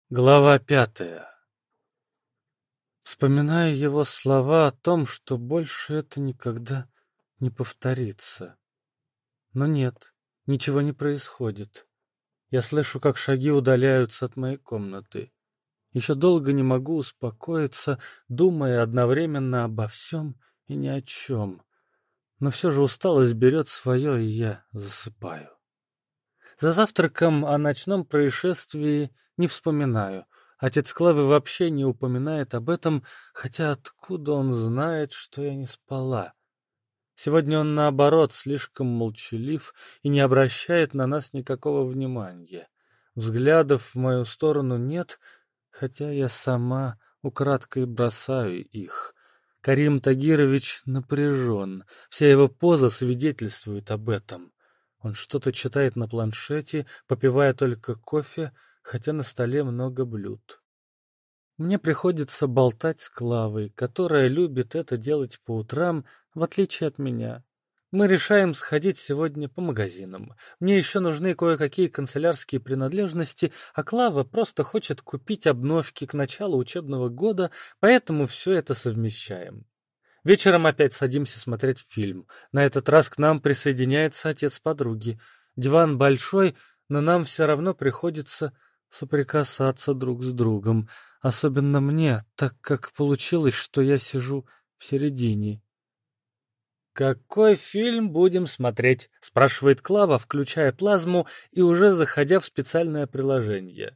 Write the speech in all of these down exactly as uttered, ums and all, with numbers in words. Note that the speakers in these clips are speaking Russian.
Глава пятая. Вспоминаю его слова о том, что больше это никогда не повторится. Но нет, ничего не происходит. Я слышу, как шаги удаляются от моей комнаты. Еще долго не могу успокоиться, думая одновременно обо всем и ни о чем. Но все же усталость берет свое, и я засыпаю. За завтраком о ночном происшествии не вспоминаю. Отец Клавы вообще не упоминает об этом, хотя откуда он знает, что я не спала? Сегодня он, наоборот, слишком молчалив и не обращает на нас никакого внимания. Взглядов в мою сторону нет, хотя я сама украдкой бросаю их. Карим Тагирович напряжен, вся его поза свидетельствует об этом. Он что-то читает на планшете, попивая только кофе, хотя на столе много блюд. Мне приходится болтать с Клавой, которая любит это делать по утрам, в отличие от меня. Мы решаем сходить сегодня по магазинам. Мне еще нужны кое-какие канцелярские принадлежности, а Клава просто хочет купить обновки к началу учебного года, поэтому все это совмещаем. Вечером опять садимся смотреть фильм. На этот раз к нам присоединяется отец подруги. Диван большой, но нам все равно приходится соприкасаться друг с другом. Особенно мне, так как получилось, что я сижу в середине. «Какой фильм будем смотреть?» — спрашивает Клава, включая плазму и уже заходя в специальное приложение.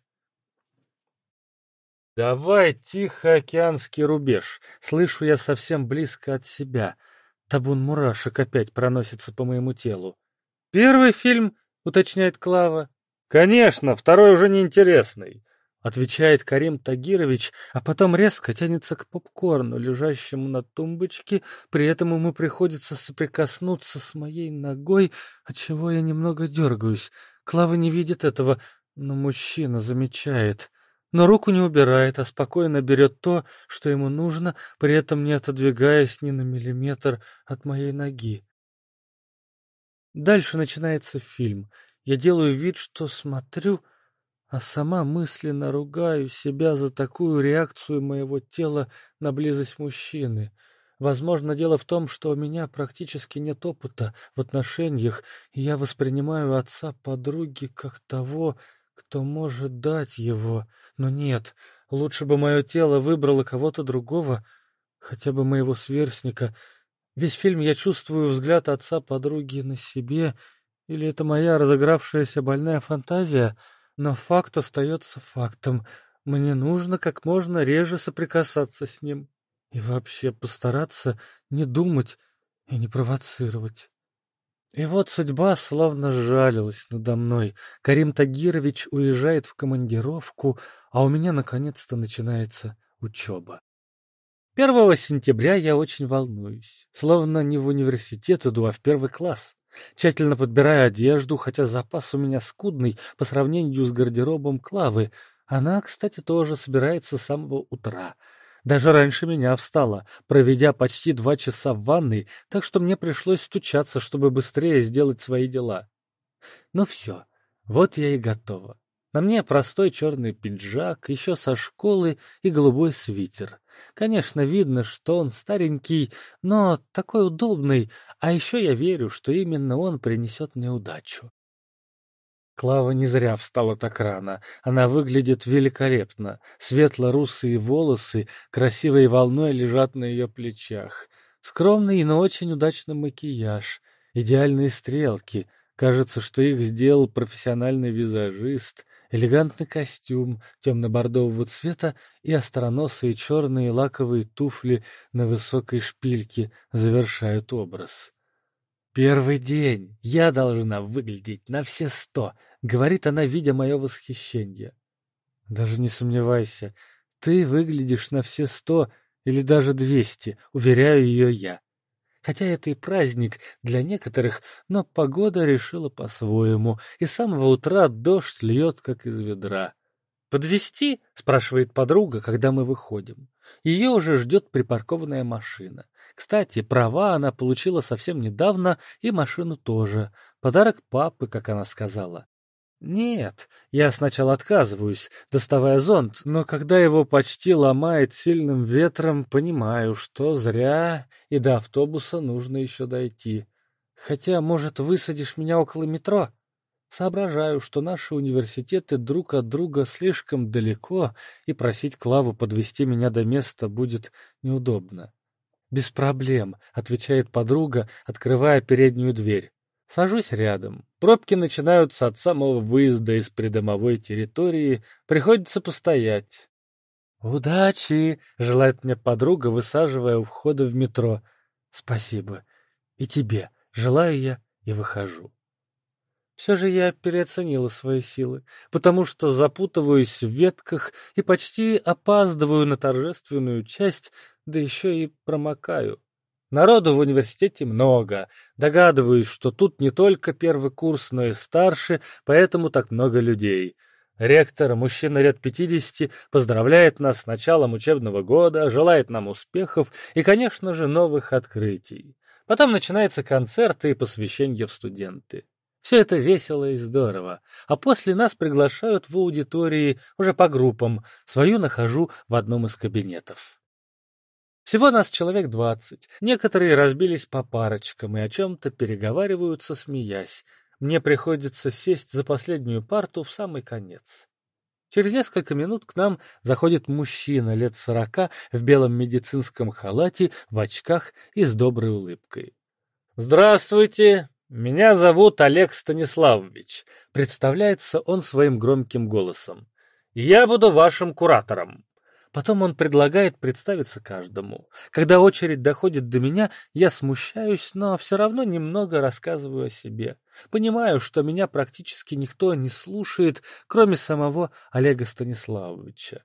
«Давай Тихоокеанский рубеж!» Слышу я совсем близко от себя. Табун мурашек опять проносится по моему телу. «Первый фильм?» — уточняет Клава. «Конечно, второй уже неинтересный», — отвечает Карим Тагирович, а потом резко тянется к попкорну, лежащему на тумбочке, при этом ему приходится соприкоснуться с моей ногой, отчего я немного дергаюсь. Клава не видит этого, но мужчина замечает. Но руку не убирает, а спокойно берет то, что ему нужно, при этом не отодвигаясь ни на миллиметр от моей ноги. Дальше начинается фильм. Я делаю вид, что смотрю, а сама мысленно ругаю себя за такую реакцию моего тела на близость мужчины. Возможно, дело в том, что у меня практически нет опыта в отношениях, и я воспринимаю отца подруги как того, кто может дать его. Но нет, лучше бы мое тело выбрало кого-то другого, хотя бы моего сверстника. Весь фильм я чувствую взгляд отца подруги на себе, или это моя разыгравшаяся больная фантазия, но факт остается фактом. Мне нужно как можно реже соприкасаться с ним и вообще постараться не думать и не провоцировать. И вот судьба словно сжалилась надо мной. Карим Тагирович уезжает в командировку, а у меня наконец-то начинается учеба. Первого сентября я очень волнуюсь, словно не в университет иду, а в первый класс. Тщательно подбираю одежду, хотя запас у меня скудный по сравнению с гардеробом Клавы. Она, кстати, тоже собирается с самого утра. Даже раньше меня встала, проведя почти два часа в ванной, так что мне пришлось стучаться, чтобы быстрее сделать свои дела. Ну все, вот я и готова. На мне простой черный пиджак, еще со школы и голубой свитер. Конечно, видно, что он старенький, но такой удобный, а еще я верю, что именно он принесет мне удачу. Клава не зря встала так рано. Она выглядит великолепно. Светло-русые волосы красивой волной лежат на ее плечах. Скромный, но очень удачный макияж. Идеальные стрелки. Кажется, что их сделал профессиональный визажист. Элегантный костюм темно-бордового цвета и остроносые черные лаковые туфли на высокой шпильке завершают образ. «Первый день. Я должна выглядеть на все сто», — говорит она, видя мое восхищение. «Даже не сомневайся, ты выглядишь на все сто или даже двести», — уверяю ее я. Хотя это и праздник для некоторых, но погода решила по-своему, и с самого утра дождь льет, как из ведра. «Подвезти?» — спрашивает подруга, когда мы выходим. Ее уже ждет припаркованная машина. Кстати, права она получила совсем недавно, и машину тоже. Подарок папы, как она сказала. Нет, я сначала отказываюсь, доставая зонт, но когда его почти ломает сильным ветром, понимаю, что зря, и до автобуса нужно еще дойти. Хотя, может, высадишь меня около метро? Соображаю, что наши университеты друг от друга слишком далеко, и просить Клаву подвезти меня до места будет неудобно. «Без проблем», — отвечает подруга, открывая переднюю дверь. Сажусь рядом. Пробки начинаются от самого выезда из придомовой территории, приходится постоять. «Удачи!» — желает мне подруга, высаживая у входа в метро. «Спасибо. И тебе. Желаю я и выхожу». Все же я переоценила свои силы, потому что запутываюсь в ветках и почти опаздываю на торжественную часть, да еще и промокаю. Народу в университете много. Догадываюсь, что тут не только первый курс, но и старше, поэтому так много людей. Ректор, мужчина лет пятидесяти, поздравляет нас с началом учебного года, желает нам успехов и, конечно же, новых открытий. Потом начинается концерт и посвящение в студенты. Все это весело и здорово. А после нас приглашают в аудитории уже по группам. Свою нахожу в одном из кабинетов. Всего нас человек двадцать. Некоторые разбились по парочкам и о чем-то переговариваются, смеясь. Мне приходится сесть за последнюю парту в самый конец. Через несколько минут к нам заходит мужчина лет сорока в белом медицинском халате, в очках и с доброй улыбкой. «Здравствуйте! Меня зовут Олег Станиславович», — представляется он своим громким голосом. «Я буду вашим куратором». Потом он предлагает представиться каждому. Когда очередь доходит до меня, я смущаюсь, но все равно немного рассказываю о себе. Понимаю, что меня практически никто не слушает, кроме самого Олега Станиславовича.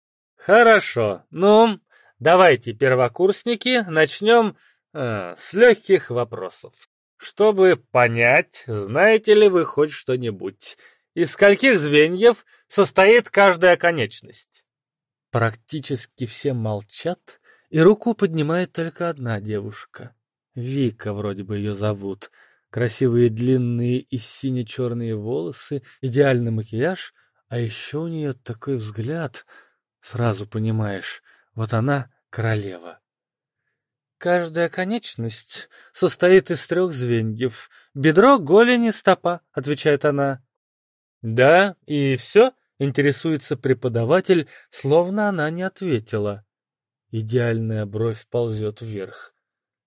«Хорошо. Ну, давайте, первокурсники, начнем э, с легких вопросов. Чтобы понять, знаете ли вы хоть что-нибудь, из скольких звеньев состоит каждая конечность?» Практически все молчат, и руку поднимает только одна девушка. Вика вроде бы ее зовут. Красивые длинные и сине-черные волосы, идеальный макияж, а еще у нее такой взгляд. Сразу понимаешь, вот она королева. «Каждая конечность состоит из трех звеньев. Бедро, голень и стопа», — отвечает она. «Да, и все?» — интересуется преподаватель, словно она не ответила. Идеальная бровь ползет вверх.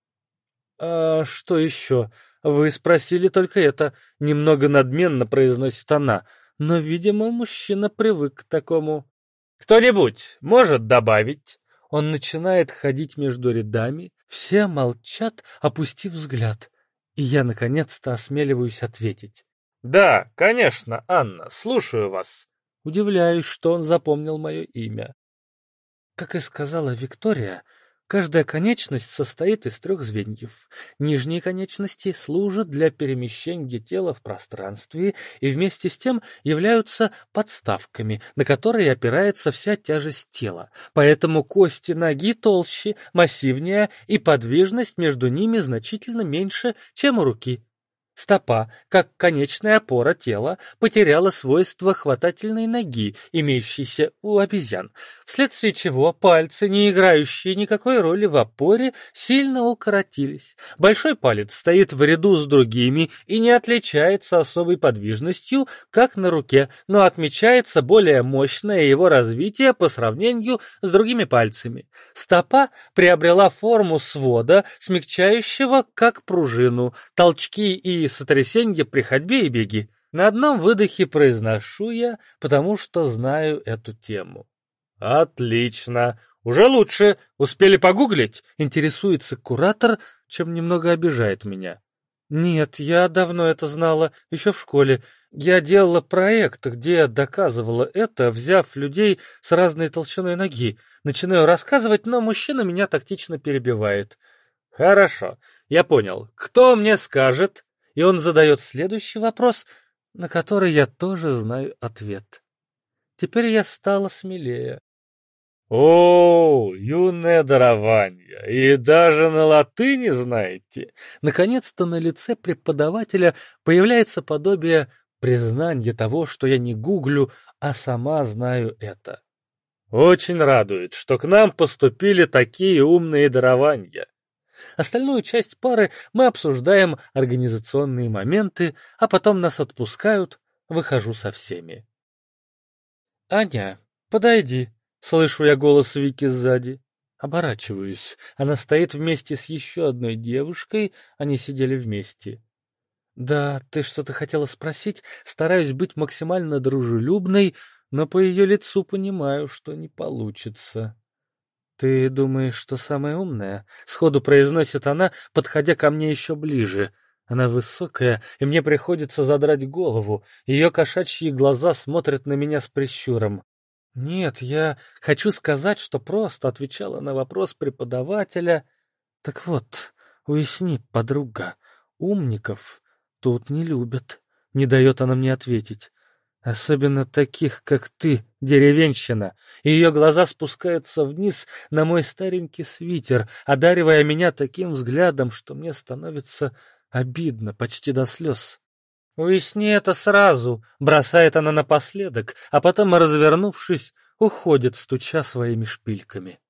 «А что еще? Вы спросили только это», — немного надменно произносит она, но, видимо, мужчина привык к такому. «Кто-нибудь может добавить?» Он начинает ходить между рядами, все молчат, опустив взгляд, и я, наконец-то, осмеливаюсь ответить. «Да, конечно, Анна, слушаю вас». Удивляюсь, что он запомнил мое имя. Как и сказала Виктория, каждая конечность состоит из трех звеньев. Нижние конечности служат для перемещения тела в пространстве и вместе с тем являются подставками, на которые опирается вся тяжесть тела. Поэтому кости ноги толще, массивнее, и подвижность между ними значительно меньше, чем у руки. Стопа, как конечная опора тела, потеряла свойства хватательной ноги, имеющейся у обезьян, вследствие чего пальцы, не играющие никакой роли в опоре, сильно укоротились. Большой палец стоит в ряду с другими и не отличается особой подвижностью, как на руке, но отмечается более мощное его развитие по сравнению с другими пальцами. Стопа приобрела форму свода, смягчающего как пружину, толчки и сотрясенье при ходьбе и беге. На одном выдохе произношу я, потому что знаю эту тему. Отлично. Уже лучше. Успели погуглить? Интересуется куратор, чем немного обижает меня. Нет, я давно это знала, еще в школе. Я делала проект, где доказывала это, взяв людей с разной толщиной ноги. Начинаю рассказывать, но мужчина меня тактично перебивает. Хорошо, я понял. Кто мне скажет? И он задает следующий вопрос, на который я тоже знаю ответ. Теперь я стала смелее. «О, юное дарование! И даже на латыни знаете!» Наконец-то на лице преподавателя появляется подобие Признание того, что я не гуглю, а сама знаю это. Очень радует, что к нам поступили такие умные дарования. Остальную часть пары мы обсуждаем организационные моменты, а потом нас отпускают, выхожу со всеми. «Аня, подойди!» — слышу я голос Вики сзади. Оборачиваюсь. Она стоит вместе с еще одной девушкой, они сидели вместе. «Да, ты что-то хотела спросить?» Стараюсь быть максимально дружелюбной, но по ее лицу понимаю, что не получится. «Ты думаешь, что самая умная?» — сходу произносит она, подходя ко мне еще ближе. Она высокая, и мне приходится задрать голову. Ее кошачьи глаза смотрят на меня с прищуром. «Нет, я хочу сказать, что просто отвечала на вопрос преподавателя. Так вот, уясни, подруга, умников тут не любят». Не дает она мне ответить. Особенно таких, как ты, деревенщина. И ее глаза спускаются вниз на мой старенький свитер, одаривая меня таким взглядом, что мне становится обидно, почти до слез. «Уясни это сразу», — бросает она напоследок, а потом, развернувшись, уходит, стуча своими шпильками.